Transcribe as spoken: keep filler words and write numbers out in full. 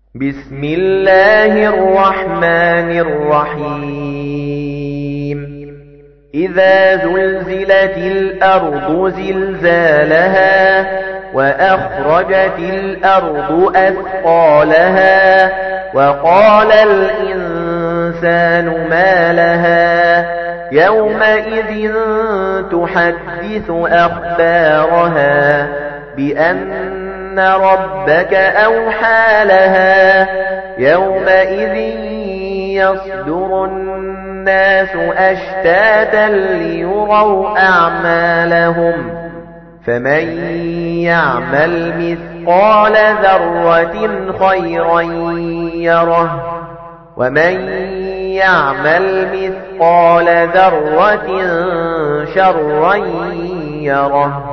بسم الله الرحمن الرحيم إذا زلزلت الأرض زلزالها وأخرجت الأرض أثقالها وقال الإنسان ما لها يومئذ تحدث أخبارها بأن ربك أوحى لها يومئذ يصدر الناس أشتاتا ليروا أعمالهم فمن يعمل مثقال ذرة خيرا يره ومن يعمل مثقال ذرة شرا يره